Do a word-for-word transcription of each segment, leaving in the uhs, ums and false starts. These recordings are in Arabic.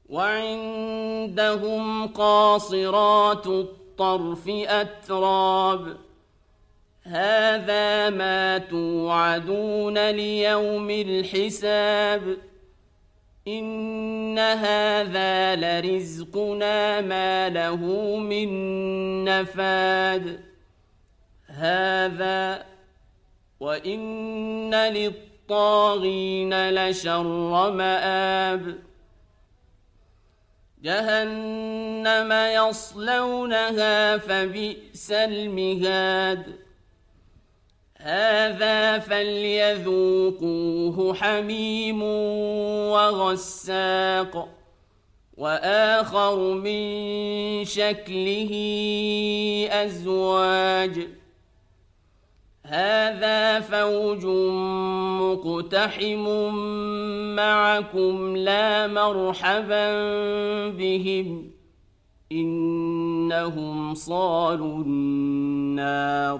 وعندهم قاصرات الطرف أتراب هذا ما توعدون ليوم الحساب إن هذا لرزقنا ما له من نفاد هذا وإن للطاغين لشر مآب جهنم يصلونها فبئس المهاد هذا فليذوقوه حميم وغساق وآخر من شكله أزواج هذا فوج مقتحم معكم لا مرحبا بهم إنهم صالوا النار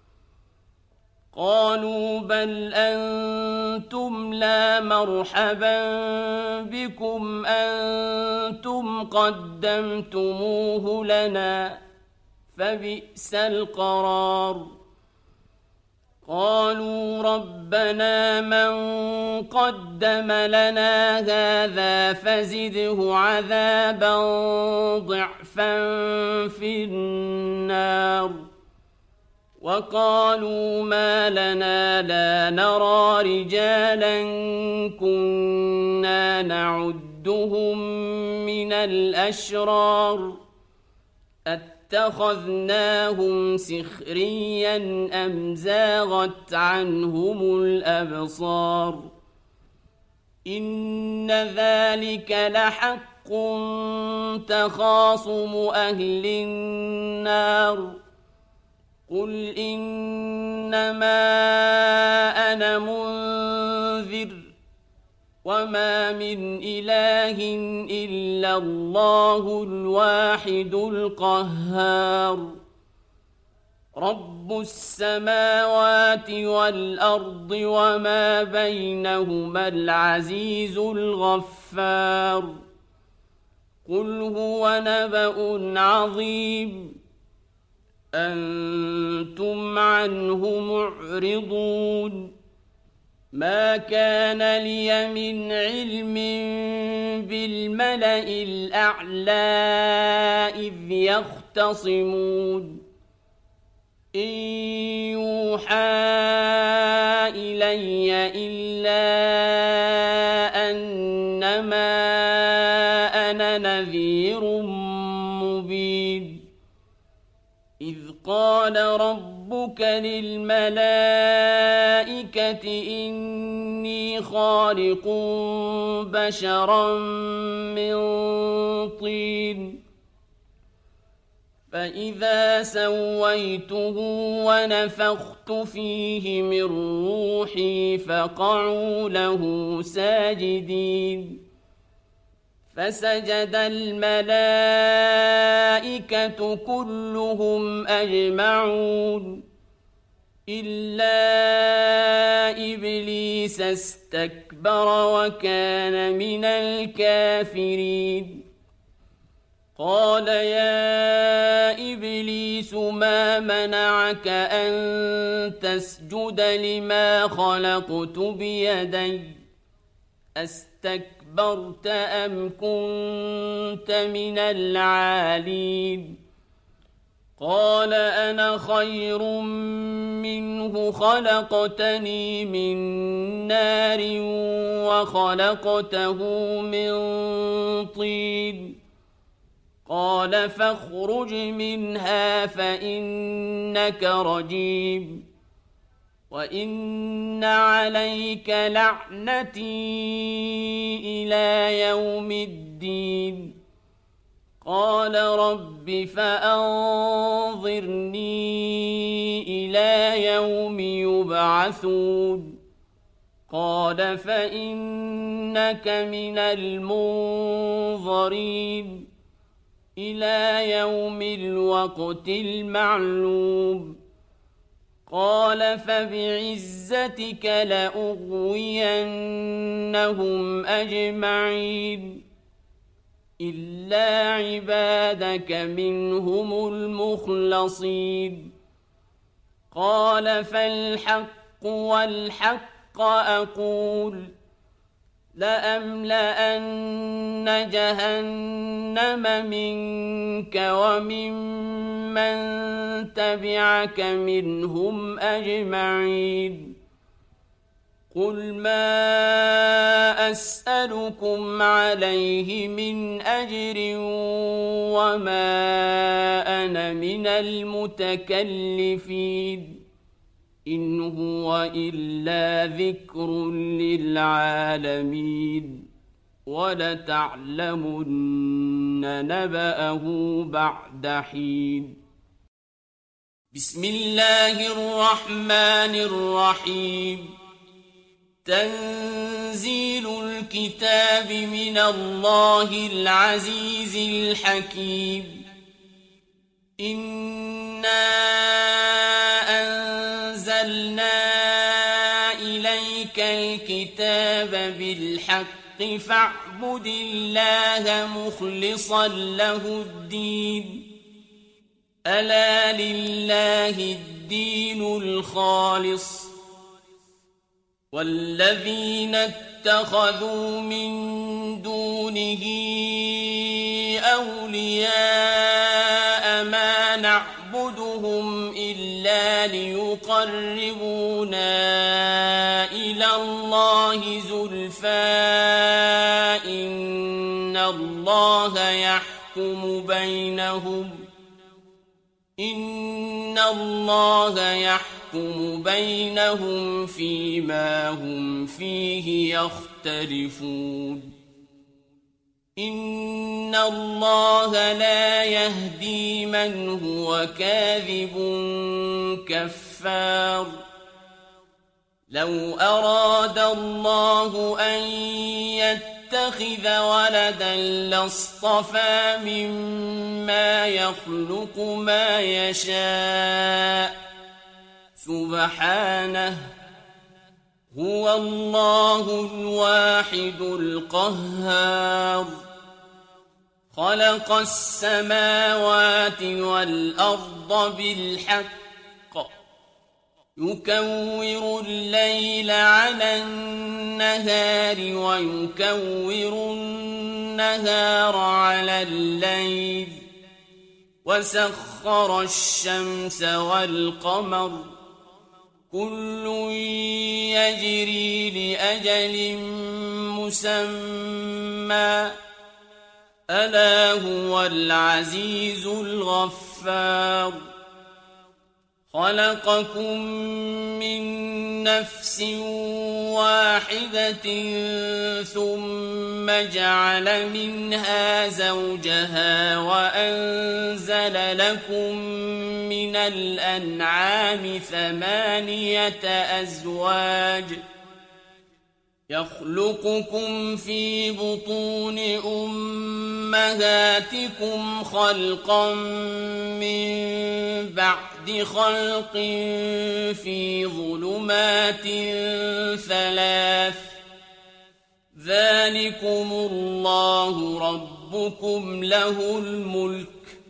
قالوا بل أنتم لا مرحبا بكم أنتم قدمتموه لنا فبئس القرار قالوا ربنا من قدم لنا هذا فزده عذابا ضعفا في النار وقالوا ما لنا لا نرى رجالا كنا نعدهم من الأشرار اتخذناهم سخريا أم زاغت عنهم الأبصار إن ذلك لحق تخاصم أهل النار قل إنما أنا منذر وما من إله إلا الله الواحد القهار رب السماوات والأرض وما بينهما العزيز الغفار قل هو نبأ عظيم أنتم عنه معرضون ما كان لي من علم بالملأ الأعلى إذ يختصمون إن يوحى إلي إلا أنما أنا نذير مبين إذ قال ربك للملائكة إني خالق بشرا من طين فإذا سويته ونفخت فيه من روحي فقعوا له ساجدين فسجد الملائكة كلهم أجمعون إلا إبليس استكبر وكان من الكافرين قال يا إبليس ما منعك أن تسجد لما خلقت بيدي أستكبرت أم كنت من العالين قال أنا خير منه خلقتني من نار وخلقته من طين قال فاخرج منها فإنك رجيم وإن عليك لعنتي إلى يوم الدين قال رب فأنظرني إلى يوم يبعثون قال فإنك من المنظرين إلى يوم الوقت المعلوم قال فبعزتك لأغوينهم أجمعين إلا عبادك منهم المخلصين قال فالحق والحق أقول لأملأن جهنم منك وممن تبعك منهم أجمعين قل ما أسألكم عليه من أجر وما أنا من المتكلفين إن هو إلا ذكر للعالمين ولتعلمن نبأه بعد حين بسم الله الرحمن الرحيم تنزيل الكتاب من الله العزيز الحكيم إنا أنزلنا إليك الكتاب بالحق فاعبد الله مخلصا له الدين ألا لله الدين الخالص والذين اتخذوا من دونه أولياء ما نعبدهم إلا ليقربونا إلى الله زلفى إن الله يحكم بينهم إن الله يحكم بينهم فيما هم فيه يختلفون إن الله لا يهدي من هو كاذب كفار لو أراد الله أن يتخذ ولدا لاصطفى مما يخلق ما يشاء سبحانه هو الله الواحد القهار خلق السماوات والأرض بالحق يكور الليل على النهار ويكور النهار على الليل وسخر الشمس والقمر كل يجري لأجل مسمى ألا هو العزيز الغفار خلقكم من نفس واحدة ثم جعل منها زوجها وأنزل لكم من الأنعام ثمانية أزواج يخلقكم في بطون أمهاتكم خلقا من بعد خلق في ظلمات ثلاث ذلكم الله ربكم له الملك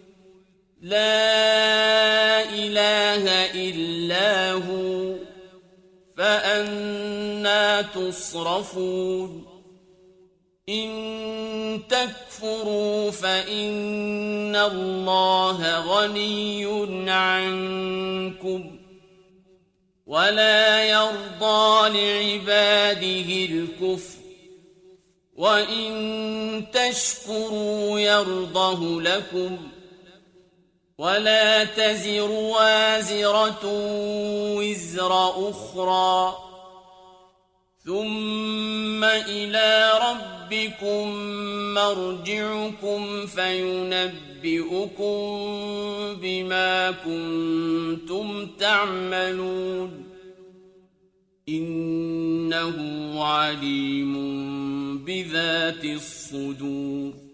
لا إله إلا هو فأنى تصرفون إن تكفروا فإن الله غني عنكم ولا يرضى لعباده الكفر وإن تشكروا يرضه لكم ولا تزر وازرة وزر أخرى ثم إلى ربكم مرجعكم فينبئكم بما كنتم تعملون إنه عليم بذات الصدور